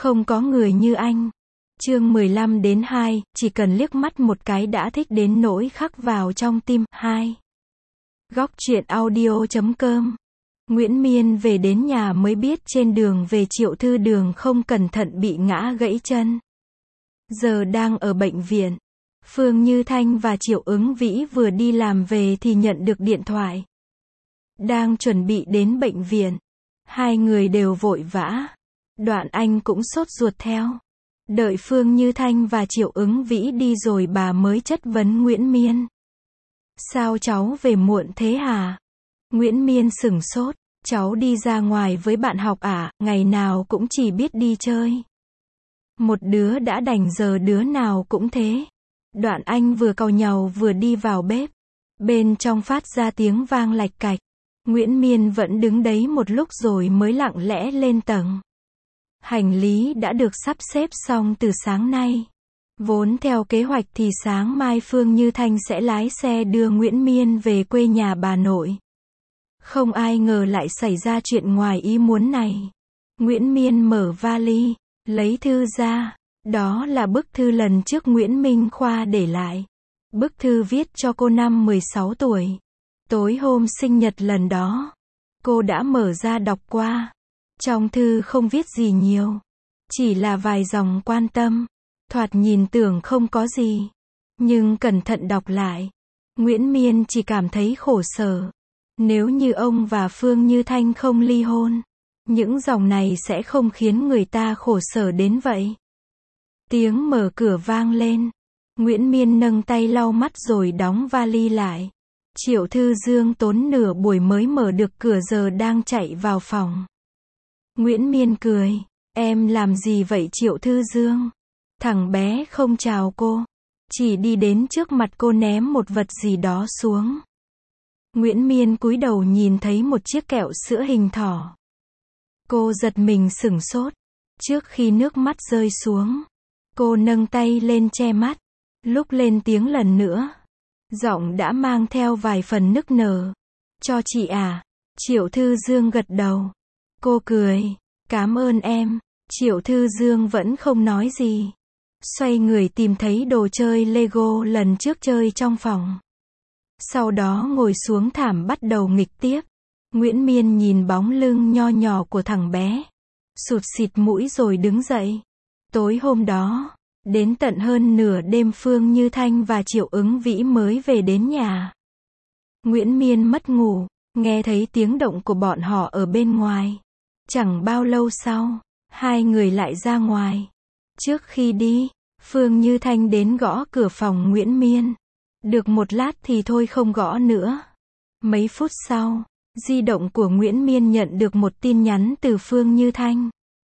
Không có người như anh. Chương 15-2, chỉ cần liếc mắt một cái đã thích đến nỗi khắc vào trong tim. 2. Góc truyện audio.com. Nguyễn Miên về đến nhà mới biết trên đường về Triệu Thư Đường không cẩn thận bị ngã gãy chân. Giờ đang ở bệnh viện. Phương Như Thanh và Triệu Ứng Vĩ vừa đi làm về thì nhận được điện thoại. Đang chuẩn bị đến bệnh viện. Hai người đều vội vã. Đoạn Anh cũng sốt ruột theo. Đợi Phương Như Thanh và Triệu Ứng Vĩ đi rồi bà mới chất vấn Nguyễn Miên. Sao cháu về muộn thế hả? Nguyễn Miên sửng sốt. Cháu đi ra ngoài với bạn học à, ngày nào cũng chỉ biết đi chơi. Một đứa đã đành giờ đứa nào cũng thế. Đoạn Anh vừa cau nhàu vừa đi vào bếp. Bên trong phát ra tiếng vang lạch cạch. Nguyễn Miên vẫn đứng đấy một lúc rồi mới lặng lẽ lên tầng. Hành lý đã được sắp xếp xong từ sáng nay. Vốn theo kế hoạch thì sáng mai Phương Như Thanh sẽ lái xe đưa Nguyễn Miên về quê nhà bà nội. Không ai ngờ lại xảy ra chuyện ngoài ý muốn này. Nguyễn Miên mở vali, lấy thư ra. Đó là bức thư lần trước Nguyễn Minh Khoa để lại. Bức thư viết cho cô năm 16 tuổi. Tối hôm sinh nhật lần đó, cô đã mở ra đọc qua. Trong thư không viết gì nhiều, chỉ là vài dòng quan tâm. Thoạt nhìn tưởng không có gì, nhưng cẩn thận đọc lại, Nguyễn Miên chỉ cảm thấy khổ sở. Nếu như ông và Phương Như Thanh không ly hôn, những dòng này sẽ không khiến người ta khổ sở đến vậy. Tiếng mở cửa vang lên. Nguyễn Miên nâng tay lau mắt rồi đóng vali lại. Triệu Thư Dương tốn nửa buổi mới mở được cửa giờ đang chạy vào phòng. Nguyễn Miên cười. Em làm gì vậy Triệu Thư Dương? Thằng bé không chào cô. Chỉ đi đến trước mặt cô ném một vật gì đó xuống. Nguyễn Miên cúi đầu nhìn thấy một chiếc kẹo sữa hình thỏ. Cô giật mình sửng sốt. Trước khi nước mắt rơi xuống, cô nâng tay lên che mắt. Lúc lên tiếng lần nữa, giọng đã mang theo vài phần nức nở. Cho chị à? Triệu Thư Dương gật đầu. Cô cười. Cảm ơn em. Triệu Thư Dương vẫn không nói gì. Xoay người tìm thấy đồ chơi Lego lần trước chơi trong phòng. Sau đó ngồi xuống thảm bắt đầu nghịch tiếp. Nguyễn Miên nhìn bóng lưng nho nhỏ của thằng bé. Sụt xịt mũi rồi đứng dậy. Tối hôm đó, đến tận hơn nửa đêm Phương Như Thanh và Triệu Ứng Vĩ mới về đến nhà. Nguyễn Miên mất ngủ, nghe thấy tiếng động của bọn họ ở bên ngoài. Chẳng bao lâu sau, hai người lại ra ngoài. Trước khi đi, Phương Như Thanh đến gõ cửa phòng Nguyễn Miên. Được một lát thì thôi không gõ nữa. Mấy phút sau, di động của Nguyễn Miên nhận được một tin nhắn từ Phương Như Thanh.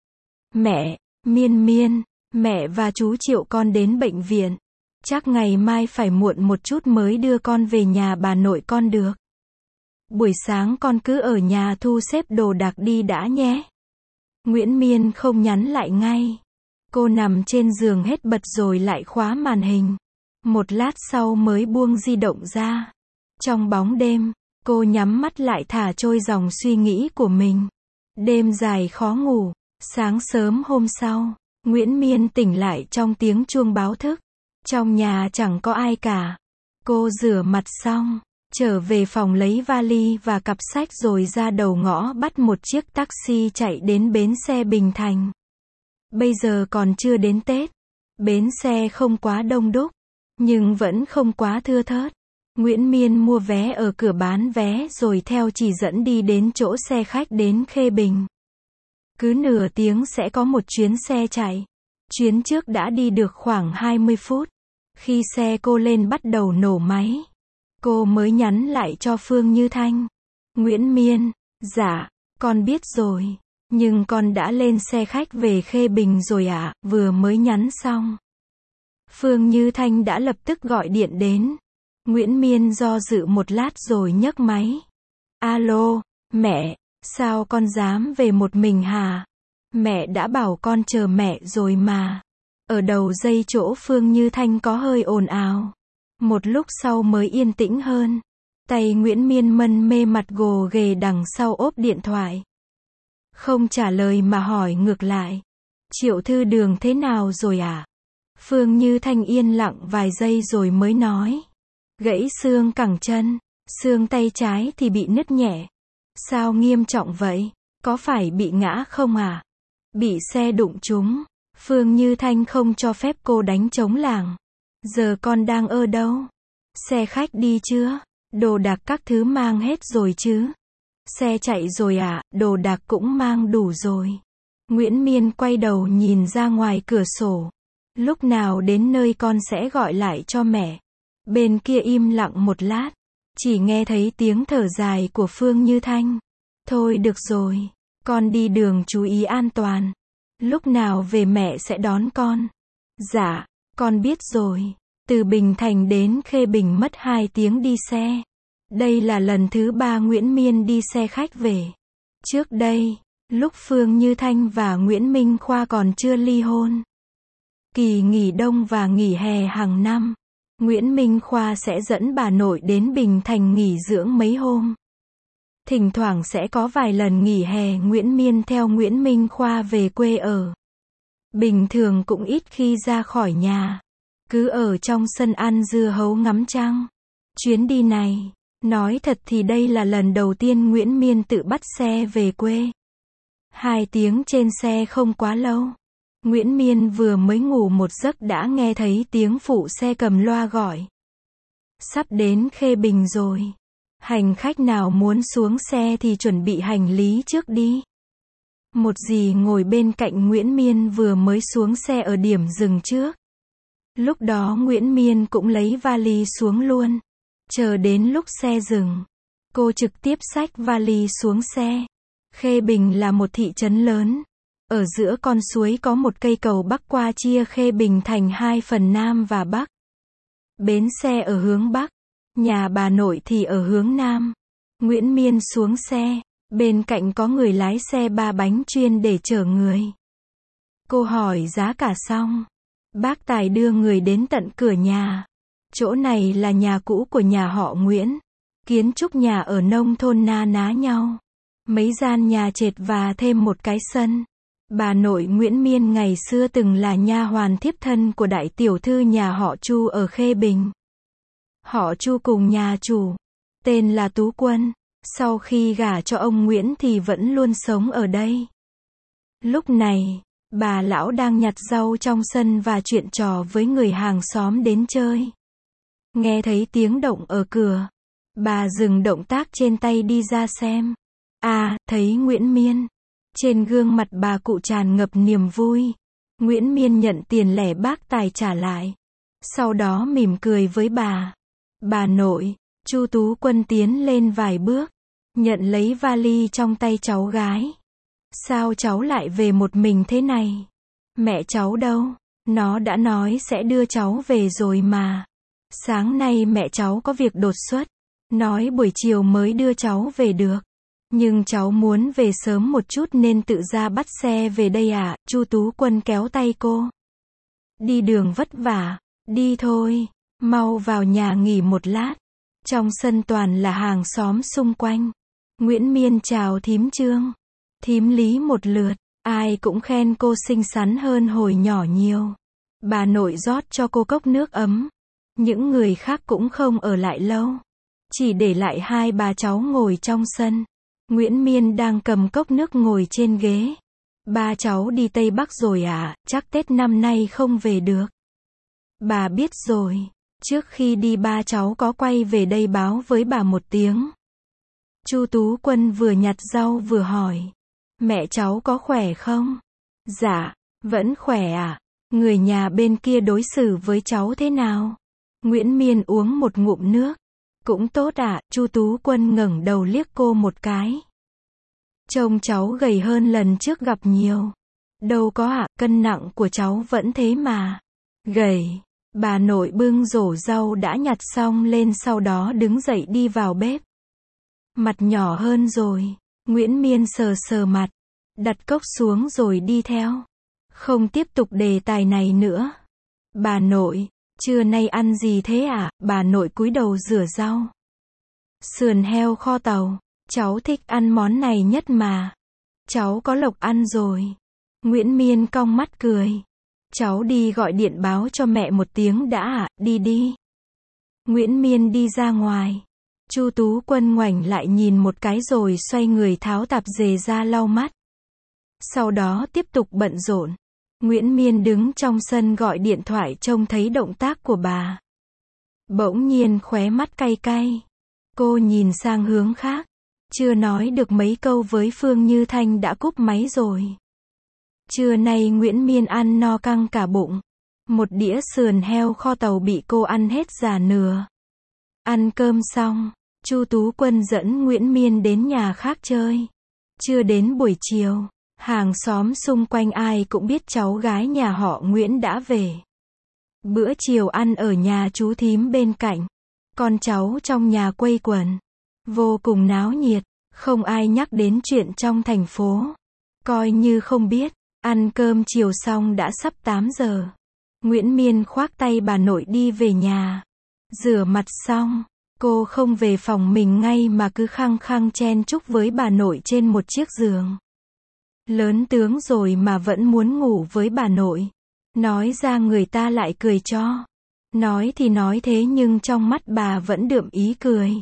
Mẹ, Miên, mẹ và chú Triệu con đến bệnh viện. Chắc ngày mai phải muộn một chút mới đưa con về nhà bà nội con được. Buổi sáng con cứ ở nhà thu xếp đồ đạc đi đã nhé. Nguyễn Miên không nhắn lại ngay. Cô nằm trên giường hết bật rồi lại khóa màn hình. Một lát sau mới buông di động ra. Trong bóng đêm, cô nhắm mắt lại thả trôi dòng suy nghĩ của mình. Đêm dài khó ngủ. Sáng sớm hôm sau, Nguyễn Miên tỉnh lại trong tiếng chuông báo thức. Trong nhà chẳng có ai cả. Cô rửa mặt xong, trở về phòng lấy vali và cặp sách rồi ra đầu ngõ bắt một chiếc taxi chạy đến bến xe Bình Thành. Bây giờ còn chưa đến Tết. Bến xe không quá đông đúc, nhưng vẫn không quá thưa thớt. Nguyễn Miên mua vé ở cửa bán vé rồi theo chỉ dẫn đi đến chỗ xe khách đến Khê Bình. Cứ nửa tiếng sẽ có một chuyến xe chạy. Chuyến trước đã đi được khoảng 20 phút. Khi xe cô lên bắt đầu nổ máy, cô mới nhắn lại cho Phương Như Thanh. Nguyễn Miên, dạ, con biết rồi. Nhưng con đã lên xe khách về Khê Bình rồi ạ, vừa mới nhắn xong. Phương Như Thanh đã lập tức gọi điện đến. Nguyễn Miên do dự một lát rồi nhấc máy. Alo, mẹ, sao con dám về một mình hả? Mẹ đã bảo con chờ mẹ rồi mà. Ở đầu dây chỗ Phương Như Thanh có hơi ồn ào. Một lúc sau mới yên tĩnh hơn. Tay Nguyễn Miên mân mê mặt gồ ghề đằng sau ốp điện thoại. Không trả lời mà hỏi ngược lại. Triệu Thư Đường thế nào rồi à? Phương Như Thanh yên lặng vài giây rồi mới nói. Gãy xương cẳng chân, xương tay trái thì bị nứt nhẹ. Sao nghiêm trọng vậy? Có phải bị ngã không à? Bị xe đụng trúng. Phương Như Thanh không cho phép cô đánh trống lảng. Giờ con đang ở đâu? Xe khách đi chưa? Đồ đạc các thứ mang hết rồi chứ? Xe chạy rồi à? Đồ đạc cũng mang đủ rồi. Nguyễn Miên quay đầu nhìn ra ngoài cửa sổ. Lúc nào đến nơi con sẽ gọi lại cho mẹ. Bên kia im lặng một lát. Chỉ nghe thấy tiếng thở dài của Phương Như Thanh. Thôi được rồi. Con đi đường chú ý an toàn. Lúc nào về mẹ sẽ đón con. Dạ, con biết rồi. Từ Bình Thành đến Khê Bình mất 2 tiếng đi xe. Đây là lần thứ 3 Nguyễn Miên đi xe khách về. Trước đây, lúc Phương Như Thanh và Nguyễn Minh Khoa còn chưa ly hôn. Kỳ nghỉ đông và nghỉ hè hàng năm, Nguyễn Minh Khoa sẽ dẫn bà nội đến Bình Thành nghỉ dưỡng mấy hôm. Thỉnh thoảng sẽ có vài lần nghỉ hè Nguyễn Miên theo Nguyễn Minh Khoa về quê ở. Bình thường cũng ít khi ra khỏi nhà. Cứ ở trong sân ăn dưa hấu ngắm trăng. Chuyến đi này, nói thật thì đây là lần đầu tiên Nguyễn Miên tự bắt xe về quê. 2 tiếng trên xe không quá lâu. Nguyễn Miên vừa mới ngủ một giấc đã nghe thấy tiếng phụ xe cầm loa gọi. Sắp đến Khê Bình rồi. Hành khách nào muốn xuống xe thì chuẩn bị hành lý trước đi. Một dì ngồi bên cạnh Nguyễn Miên vừa mới xuống xe ở điểm dừng trước. Lúc đó Nguyễn Miên cũng lấy vali xuống luôn. Chờ đến lúc xe dừng, cô trực tiếp xách vali xuống xe. Khê Bình là một thị trấn lớn. Ở giữa con suối có một cây cầu bắc qua chia Khê Bình thành 2 phần Nam và Bắc. Bến xe ở hướng Bắc, nhà bà nội thì ở hướng Nam. Nguyễn Miên xuống xe, bên cạnh có người lái xe 3 bánh chuyên để chở người. Cô hỏi giá cả xong, bác tài đưa người đến tận cửa nhà. Chỗ này là nhà cũ của nhà họ Nguyễn. Kiến trúc nhà ở nông thôn na ná nhau. Mấy gian nhà trệt và thêm một cái sân. Bà nội Nguyễn Miên ngày xưa từng là nha hoàn thiếp thân của đại tiểu thư nhà họ Chu ở Khê Bình. Họ Chu cùng nhà chủ, tên là Tú Quân, sau khi gả cho ông Nguyễn thì vẫn luôn sống ở đây. Lúc này, bà lão đang nhặt rau trong sân và chuyện trò với người hàng xóm đến chơi. Nghe thấy tiếng động ở cửa, bà dừng động tác trên tay đi ra xem. À, thấy Nguyễn Miên. Trên gương mặt bà cụ tràn ngập niềm vui. Nguyễn Miên nhận tiền lẻ bác tài trả lại. Sau đó mỉm cười với bà. Bà nội, Chu Tú Quân tiến lên vài bước, nhận lấy vali trong tay cháu gái. Sao cháu lại về một mình thế này? Mẹ cháu đâu? Nó đã nói sẽ đưa cháu về rồi mà. Sáng nay mẹ cháu có việc đột xuất, nói buổi chiều mới đưa cháu về được. Nhưng cháu muốn về sớm một chút nên tự ra bắt xe về đây à? Chu Tú Quân kéo tay cô. Đi đường vất vả, đi thôi, mau vào nhà nghỉ một lát. Trong sân toàn là hàng xóm xung quanh. Nguyễn Miên chào thím Trương, thím Lý một lượt, ai cũng khen cô xinh xắn hơn hồi nhỏ nhiều. Bà nội rót cho cô cốc nước ấm. Những người khác cũng không ở lại lâu, chỉ để lại 2 bà cháu ngồi trong sân. Nguyễn Miên đang cầm cốc nước ngồi trên ghế. Ba cháu đi Tây Bắc rồi à, chắc Tết năm nay không về được. Bà biết rồi, trước khi đi ba cháu có quay về đây báo với bà một tiếng. Chu Tú Quân vừa nhặt rau vừa hỏi. Mẹ cháu có khỏe không? Dạ, vẫn khỏe ạ. Người nhà bên kia đối xử với cháu thế nào? Nguyễn Miên uống một ngụm nước. Cũng tốt ạ. Chu Tú Quân ngẩng đầu liếc cô một cái. Trông cháu gầy hơn lần trước gặp nhiều. Đâu có ạ, cân nặng của cháu vẫn thế mà. Gầy. Bà nội bưng rổ rau đã nhặt xong lên sau đó đứng dậy đi vào bếp. Mặt nhỏ hơn rồi. Nguyễn Miên sờ sờ mặt. Đặt cốc xuống rồi đi theo. Không tiếp tục đề tài này nữa. Bà nội, trưa nay ăn gì thế ạ? Bà nội cúi đầu rửa rau. Sườn heo kho tàu. Cháu thích ăn món này nhất mà. Cháu có lộc ăn rồi. Nguyễn Miên cong mắt cười. Cháu đi gọi điện báo cho mẹ một tiếng đã ạ, đi đi. Nguyễn Miên đi ra ngoài. Chu Tú Quân ngoảnh lại nhìn một cái rồi xoay người tháo tạp dề ra lau mắt. Sau đó tiếp tục bận rộn. Nguyễn Miên đứng trong sân gọi điện thoại trông thấy động tác của bà. Bỗng nhiên khóe mắt cay cay. Cô nhìn sang hướng khác. Chưa nói được mấy câu với Phương Như Thanh đã cúp máy rồi. Trưa nay Nguyễn Miên ăn no căng cả bụng. Một đĩa sườn heo kho tàu bị cô ăn hết già nửa. Ăn cơm xong, Chu Tú Quân dẫn Nguyễn Miên đến nhà khác chơi. Chưa đến buổi chiều, hàng xóm xung quanh ai cũng biết cháu gái nhà họ Nguyễn đã về. Bữa chiều ăn ở nhà chú thím bên cạnh. Con cháu trong nhà quây quần. Vô cùng náo nhiệt, không ai nhắc đến chuyện trong thành phố. Coi như không biết, ăn cơm chiều xong đã sắp 8 giờ. Nguyễn Miên khoác tay bà nội đi về nhà. Rửa mặt xong, cô không về phòng mình ngay mà cứ khăng khăng chen chúc với bà nội trên một chiếc giường. Lớn tướng rồi mà vẫn muốn ngủ với bà nội. Nói ra người ta lại cười cho. Nói thì nói thế nhưng trong mắt bà vẫn đượm ý cười.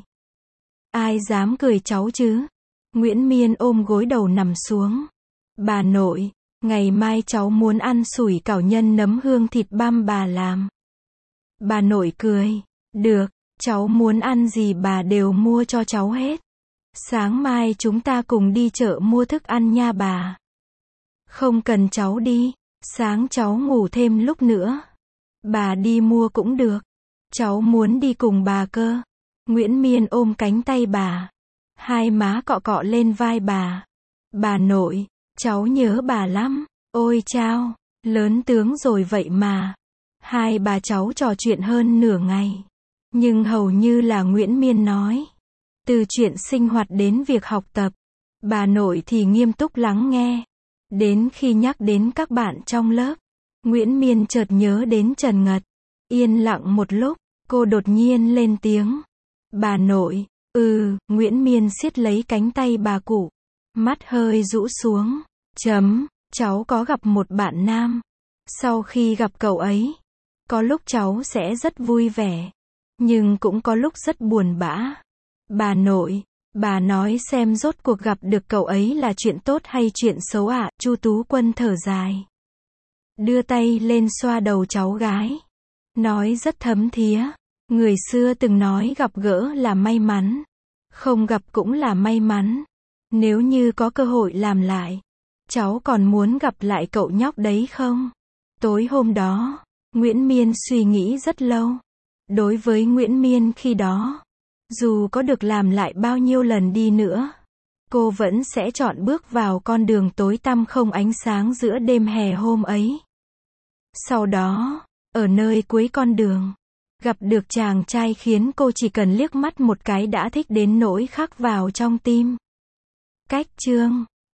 Ai dám cười cháu chứ? Nguyễn Miên ôm gối đầu nằm xuống. Bà nội, ngày mai cháu muốn ăn sủi cảo nhân nấm hương thịt băm bà làm. Bà nội cười. Được, cháu muốn ăn gì bà đều mua cho cháu hết. Sáng mai chúng ta cùng đi chợ mua thức ăn nha bà. Không cần cháu đi, sáng cháu ngủ thêm lúc nữa. Bà đi mua cũng được. Cháu muốn đi cùng bà cơ. Nguyễn Miên ôm cánh tay bà. Hai má cọ cọ lên vai bà. Bà nội, cháu nhớ bà lắm. Ôi chao, lớn tướng rồi vậy mà. Hai bà cháu trò chuyện hơn nửa ngày. Nhưng hầu như là Nguyễn Miên nói. Từ chuyện sinh hoạt đến việc học tập. Bà nội thì nghiêm túc lắng nghe. Đến khi nhắc đến các bạn trong lớp, Nguyễn Miên chợt nhớ đến Trần Ngật. Yên lặng một lúc, cô đột nhiên lên tiếng. Bà nội, Nguyễn Miên siết lấy cánh tay bà cụ. Mắt hơi rũ xuống. Cháu có gặp một bạn nam. Sau khi gặp cậu ấy, có lúc cháu sẽ rất vui vẻ. Nhưng cũng có lúc rất buồn bã. Bà nội, bà nói xem rốt cuộc gặp được cậu ấy là chuyện tốt hay chuyện xấu ạ? Chu Tú Quân thở dài. Đưa tay lên xoa đầu cháu gái. Nói rất thấm thía. Người xưa từng nói gặp gỡ là may mắn. Không gặp cũng là may mắn. Nếu như có cơ hội làm lại, cháu còn muốn gặp lại cậu nhóc đấy không? Tối hôm đó, Nguyễn Miên suy nghĩ rất lâu. Đối với Nguyễn Miên khi đó, dù có được làm lại bao nhiêu lần đi nữa, cô vẫn sẽ chọn bước vào con đường tối tăm không ánh sáng giữa đêm hè hôm ấy. Sau đó, ở nơi cuối con đường, gặp được chàng trai khiến cô chỉ cần liếc mắt một cái đã thích đến nỗi khắc vào trong tim. Cách chương